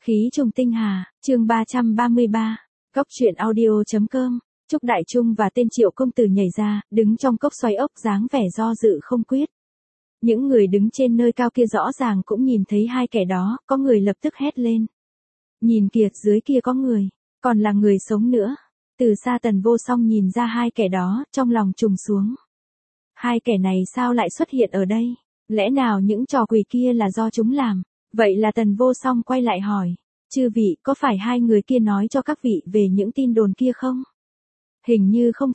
Khí trùng tinh hà, chương 333, Cốc truyện audio.com, Trúc Đại Trung và tên Triệu công tử nhảy ra, đứng trong cốc xoay ốc dáng vẻ do dự không quyết. Những người đứng trên nơi cao kia rõ ràng cũng nhìn thấy hai kẻ đó, có người lập tức hét lên. Nhìn kìa, dưới kia có người, còn là người sống nữa. Từ xa Tần Vô Song nhìn ra hai kẻ đó, trong lòng trùng xuống. Hai kẻ này sao lại xuất hiện ở đây? Lẽ nào những trò quỷ kia là do chúng làm? Vậy là Tần Vô Song quay lại hỏi. Chư vị, có phải hai người kia nói cho các vị về những tin đồn kia không? Hình như không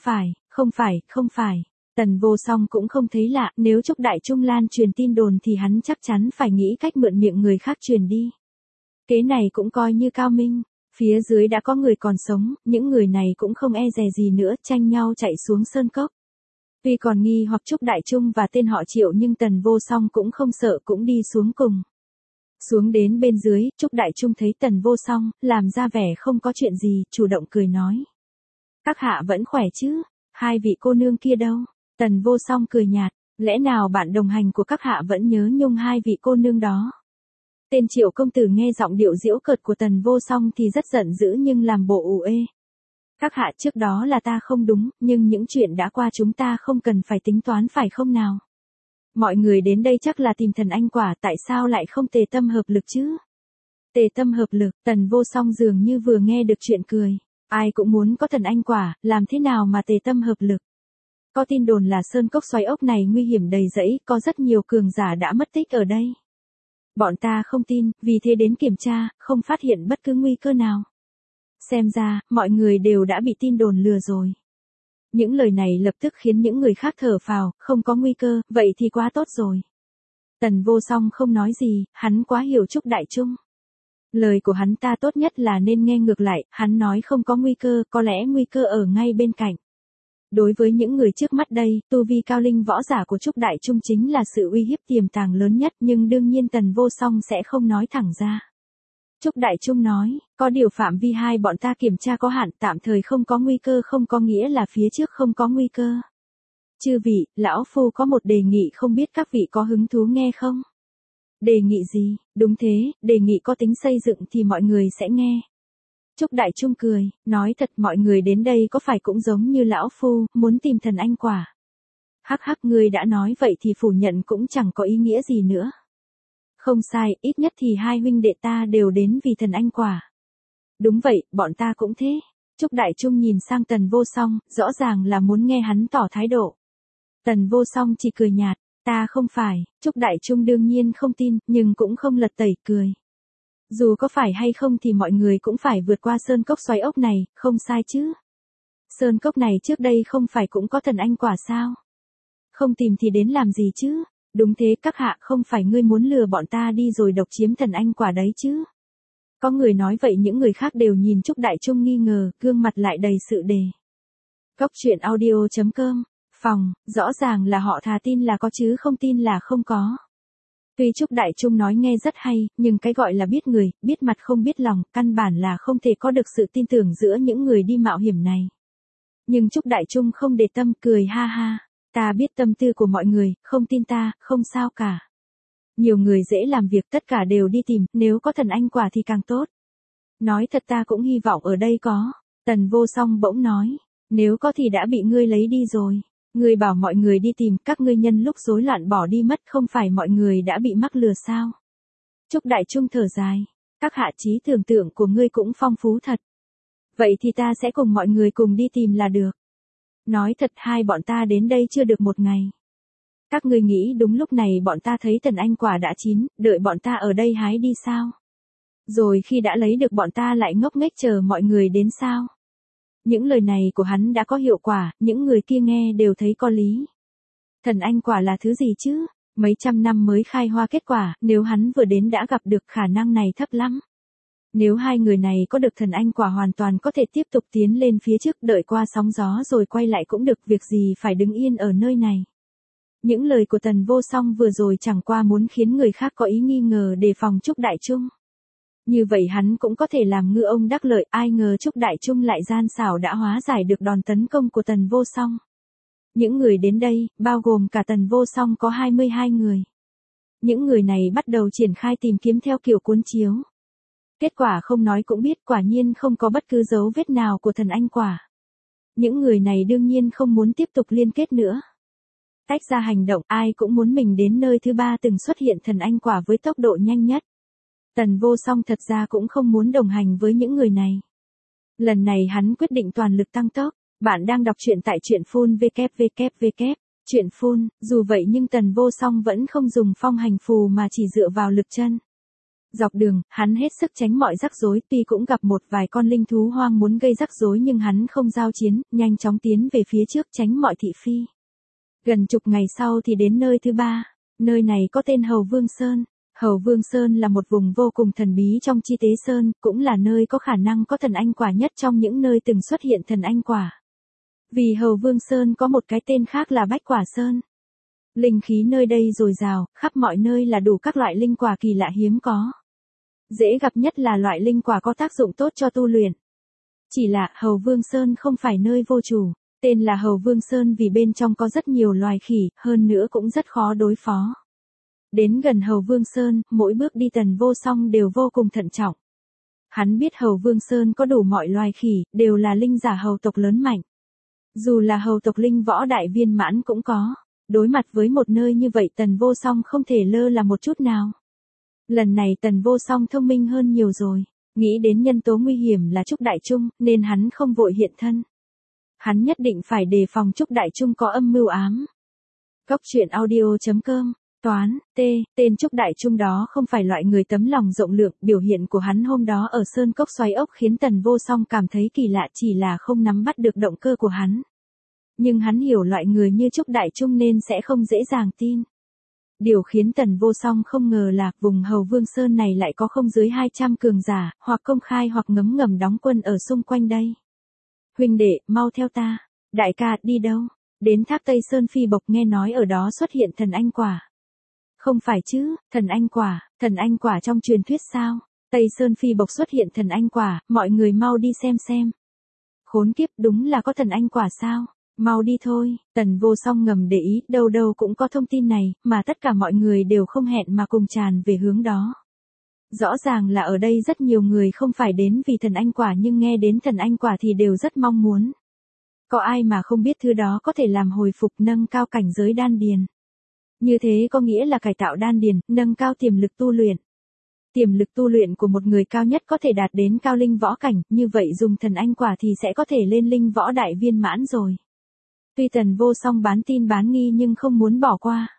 phải. Tần Vô Song cũng không thấy lạ, nếu Trúc Đại Trung lan truyền tin đồn thì hắn chắc chắn phải nghĩ cách mượn miệng người khác truyền đi. Kế này cũng coi như cao minh. Phía dưới đã có người còn sống, những người này cũng không e dè gì nữa, tranh nhau chạy xuống sơn cốc. Tuy còn nghi hoặc Trúc Đại Trung và tên họ Triệu nhưng Tần Vô Song cũng không sợ, cũng đi xuống cùng. Xuống đến bên dưới, Trúc Đại Trung thấy Tần Vô Song, làm ra vẻ không có chuyện gì, chủ động cười nói. Các hạ vẫn khỏe chứ? Hai vị cô nương kia đâu? Tần Vô Song cười nhạt, lẽ nào bạn đồng hành của các hạ vẫn nhớ nhung hai vị cô nương đó? Tên Triệu công tử nghe giọng điệu giễu cợt của Tần Vô Song thì rất giận dữ nhưng làm bộ ù ê. Các hạ, trước đó là ta không đúng, nhưng những chuyện đã qua chúng ta không cần phải tính toán phải không nào? Mọi người đến đây chắc là tìm thần anh quả, tại sao lại không tề tâm hợp lực chứ? Tề tâm hợp lực, Tần Vô Song dường như vừa nghe được chuyện cười. Ai cũng muốn có thần anh quả, làm thế nào mà tề tâm hợp lực? Có tin đồn là sơn cốc xoáy ốc này nguy hiểm đầy rẫy, có rất nhiều cường giả đã mất tích ở đây. Bọn ta không tin, vì thế đến kiểm tra, không phát hiện bất cứ nguy cơ nào. Xem ra, mọi người đều đã bị tin đồn lừa rồi. Những lời này lập tức khiến những người khác thở phào, không có nguy cơ, vậy thì quá tốt rồi. Tần Vô Song không nói gì, hắn quá hiểu Trúc Đại Trung. Lời của hắn ta tốt nhất là nên nghe ngược lại, hắn nói không có nguy cơ, có lẽ nguy cơ ở ngay bên cạnh. Đối với những người trước mắt đây, tu vi cao linh võ giả của Trúc Đại Trung chính là sự uy hiếp tiềm tàng lớn nhất, nhưng đương nhiên Tần Vô Song sẽ không nói thẳng ra. Trúc Đại Trung nói, có điều phạm vi hai bọn ta kiểm tra có hạn, tạm thời không có nguy cơ không có nghĩa là phía trước không có nguy cơ. Chư vị, lão phu có một đề nghị không biết các vị có hứng thú nghe không? Đề nghị gì? Đúng thế, đề nghị có tính xây dựng thì mọi người sẽ nghe. Trúc Đại Trung cười, nói thật mọi người đến đây có phải cũng giống như lão phu, muốn tìm thần anh quả. Hắc hắc, ngươi đã nói vậy thì phủ nhận cũng chẳng có ý nghĩa gì nữa. Không sai, ít nhất thì hai huynh đệ ta đều đến vì thần anh quả. Đúng vậy, bọn ta cũng thế. Trúc Đại Trung nhìn sang Tần Vô Song, rõ ràng là muốn nghe hắn tỏ thái độ. Tần Vô Song chỉ cười nhạt, ta không phải. Trúc Đại Trung đương nhiên không tin, nhưng cũng không lật tẩy, cười. Dù có phải hay không thì mọi người cũng phải vượt qua sơn cốc xoáy ốc này, không sai chứ. Sơn cốc này trước đây không phải cũng có thần anh quả sao? Không tìm thì đến làm gì chứ? Đúng thế, các hạ, không phải ngươi muốn lừa bọn ta đi rồi độc chiếm thần anh quả đấy chứ? Có người nói vậy, những người khác đều nhìn Trúc Đại Trung nghi ngờ, gương mặt lại đầy sự đề. Cốc truyện audio.com, phòng, rõ ràng là họ thà tin là có chứ không tin là không có. Tuy Trúc Đại Trung nói nghe rất hay, nhưng cái gọi là biết người, biết mặt không biết lòng, căn bản là không thể có được sự tin tưởng giữa những người đi mạo hiểm này. Nhưng Trúc Đại Trung không để tâm, cười ha ha. Ta biết tâm tư của mọi người, không tin ta, không sao cả. Nhiều người dễ làm việc, tất cả đều đi tìm, nếu có thần anh quả thì càng tốt. Nói thật ta cũng hy vọng ở đây có. Tần Vô Song bỗng nói, nếu có thì đã bị ngươi lấy đi rồi. Ngươi bảo mọi người đi tìm, các ngươi nhân lúc rối loạn bỏ đi mất, không phải mọi người đã bị mắc lừa sao? Trúc Đại Trung thở dài, các hạ trí tưởng tượng của ngươi cũng phong phú thật. Vậy thì ta sẽ cùng mọi người cùng đi tìm là được. Nói thật, hai bọn ta đến đây chưa được một ngày. Các ngươi nghĩ đúng lúc này bọn ta thấy thần anh quả đã chín, đợi bọn ta ở đây hái đi sao? Rồi khi đã lấy được bọn ta lại ngốc nghếch chờ mọi người đến sao? Những lời này của hắn đã có hiệu quả, những người kia nghe đều thấy có lý. Thần anh quả là thứ gì chứ? Mấy trăm năm mới khai hoa kết quả, nếu hắn vừa đến đã gặp được khả năng này thấp lắm. Nếu hai người này có được thần anh quả hoàn toàn có thể tiếp tục tiến lên phía trước, đợi qua sóng gió rồi quay lại cũng được, việc gì phải đứng yên ở nơi này. Những lời của Tần Vô Song vừa rồi chẳng qua muốn khiến người khác có ý nghi ngờ đề phòng Trúc Đại Trung. Như vậy hắn cũng có thể làm ngư ông đắc lợi, ai ngờ Trúc Đại Trung lại gian xảo đã hóa giải được đòn tấn công của Tần Vô Song. Những người đến đây, bao gồm cả Tần Vô Song có 22 người. Những người này bắt đầu triển khai tìm kiếm theo kiểu cuốn chiếu. Kết quả không nói cũng biết, quả nhiên không có bất cứ dấu vết nào của thần anh quả. Những người này đương nhiên không muốn tiếp tục liên kết nữa. Tách ra hành động, ai cũng muốn mình đến nơi thứ ba từng xuất hiện thần anh quả với tốc độ nhanh nhất. Tần Vô Song thật ra cũng không muốn đồng hành với những người này. Lần này hắn quyết định toàn lực tăng tốc. Bạn đang đọc truyện tại truyện phun www. Truyện phun, dù vậy nhưng Tần Vô Song vẫn không dùng phong hành phù mà chỉ dựa vào lực chân. Dọc đường, hắn hết sức tránh mọi rắc rối, tuy cũng gặp một vài con linh thú hoang muốn gây rắc rối nhưng hắn không giao chiến, nhanh chóng tiến về phía trước tránh mọi thị phi. Gần chục ngày sau thì đến nơi thứ ba, nơi này có tên Hầu Vương Sơn. Hầu Vương Sơn là một vùng vô cùng thần bí trong Chi Tế Sơn, cũng là nơi có khả năng có thần anh quả nhất trong những nơi từng xuất hiện thần anh quả. Vì Hầu Vương Sơn có một cái tên khác là Bách Quả Sơn. Linh khí nơi đây dồi dào, khắp mọi nơi là đủ các loại linh quả kỳ lạ hiếm có. Dễ gặp nhất là loại linh quả có tác dụng tốt cho tu luyện. Chỉ là Hầu Vương Sơn không phải nơi vô chủ, tên là Hầu Vương Sơn vì bên trong có rất nhiều loài khỉ, hơn nữa cũng rất khó đối phó. Đến gần Hầu Vương Sơn, mỗi bước đi Tần Vô Song đều vô cùng thận trọng. Hắn biết Hầu Vương Sơn có đủ mọi loài khỉ, đều là linh giả hầu tộc lớn mạnh. Dù là hầu tộc linh võ đại viên mãn cũng có. Đối mặt với một nơi như vậy Tần Vô Song không thể lơ là một chút nào. Lần này Tần Vô Song thông minh hơn nhiều rồi. Nghĩ đến nhân tố nguy hiểm là Trúc Đại Trung, nên hắn không vội hiện thân. Hắn nhất định phải đề phòng Trúc Đại Trung có âm mưu ám. Cốc truyện audio.com. Toán, tên Trúc Đại Trung đó không phải loại người tấm lòng rộng lượng, biểu hiện của hắn hôm đó ở Sơn Cốc Xoáy Ốc khiến Tần Vô Song cảm thấy kỳ lạ, chỉ là không nắm bắt được động cơ của hắn. Nhưng hắn hiểu loại người như Trúc Đại Trung nên sẽ không dễ dàng tin. Điều khiến Tần Vô Song không ngờ là vùng Hầu Vương Sơn này lại có không dưới 200 cường giả, hoặc công khai hoặc ngấm ngầm đóng quân ở xung quanh đây. Huynh đệ, mau theo ta. Đại ca, đi đâu? Đến tháp Tây Sơn Phi Bộc, nghe nói ở đó xuất hiện thần anh quả. Không phải chứ, thần anh quả trong truyền thuyết sao? Tây Sơn Phi Bộc xuất hiện thần anh quả, mọi người mau đi xem. Khốn kiếp, đúng là có thần anh quả sao? Mau đi thôi. Tần Vô Song ngầm để ý, đâu đâu cũng có thông tin này, mà tất cả mọi người đều không hẹn mà cùng tràn về hướng đó. Rõ ràng là ở đây rất nhiều người không phải đến vì thần anh quả nhưng nghe đến thần anh quả thì đều rất mong muốn. Có ai mà không biết thứ đó có thể làm hồi phục nâng cao cảnh giới đan điền. Như thế có nghĩa là cải tạo đan điền, nâng cao tiềm lực tu luyện. Tiềm lực tu luyện của một người cao nhất có thể đạt đến cao linh võ cảnh, như vậy dùng thần anh quả thì sẽ có thể lên linh võ đại viên mãn rồi. Tuy Tần Vô Song bán tin bán nghi nhưng không muốn bỏ qua.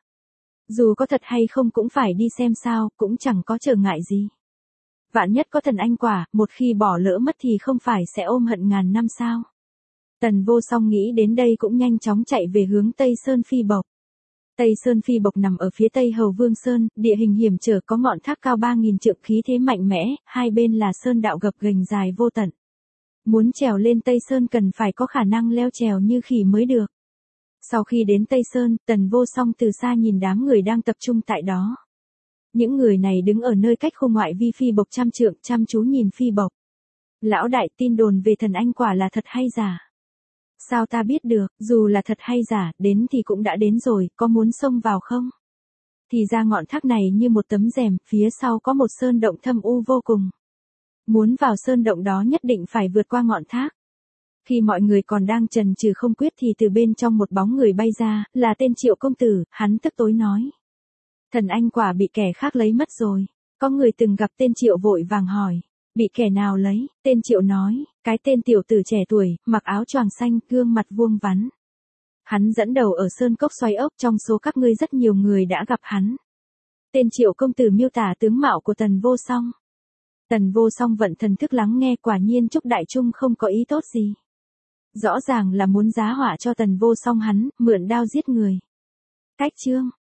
Dù có thật hay không cũng phải đi xem sao, cũng chẳng có trở ngại gì. Vạn nhất có thần anh quả, một khi bỏ lỡ mất thì không phải sẽ ôm hận ngàn năm sao. Tần Vô Song nghĩ đến đây cũng nhanh chóng chạy về hướng Tây Sơn Phi Bộc. Tây Sơn Phi Bộc nằm ở phía tây Hầu Vương Sơn, địa hình hiểm trở, có ngọn thác cao 3.000 trượng, khí thế mạnh mẽ, hai bên là sơn đạo gập ghềnh dài vô tận. Muốn trèo lên Tây Sơn cần phải có khả năng leo trèo như khỉ mới được. Sau khi đến Tây Sơn, Tần Vô Song từ xa nhìn đám người đang tập trung tại đó. Những người này đứng ở nơi cách khu ngoại vi Phi Bộc trăm trượng, chăm chú nhìn Phi Bộc. Lão đại, tin đồn về thần anh quả là thật hay giả? Sao ta biết được, dù là thật hay giả, đến thì cũng đã đến rồi, có muốn xông vào không? Thì ra ngọn thác này như một tấm rèm, phía sau có một sơn động thâm u vô cùng. Muốn vào sơn động đó nhất định phải vượt qua ngọn thác. Khi mọi người còn đang chần chừ không quyết thì từ bên trong một bóng người bay ra, là tên Triệu công tử, hắn tức tối nói. Thần anh quả bị kẻ khác lấy mất rồi. Có người từng gặp tên Triệu vội vàng hỏi. Bị kẻ nào lấy? Tên Triệu nói, cái tên tiểu tử trẻ tuổi, mặc áo choàng xanh, gương mặt vuông vắn. Hắn dẫn đầu ở Sơn Cốc Xoáy Ốc, trong số các ngươi rất nhiều người đã gặp hắn. Tên Triệu công tử miêu tả tướng mạo của Tần Vô Song. Tần Vô Song vận thần thức lắng nghe, quả nhiên Trúc Đại Trung không có ý tốt gì. Rõ ràng là muốn giá họa cho Tần Vô Song hắn, mượn đao giết người. Cách chương.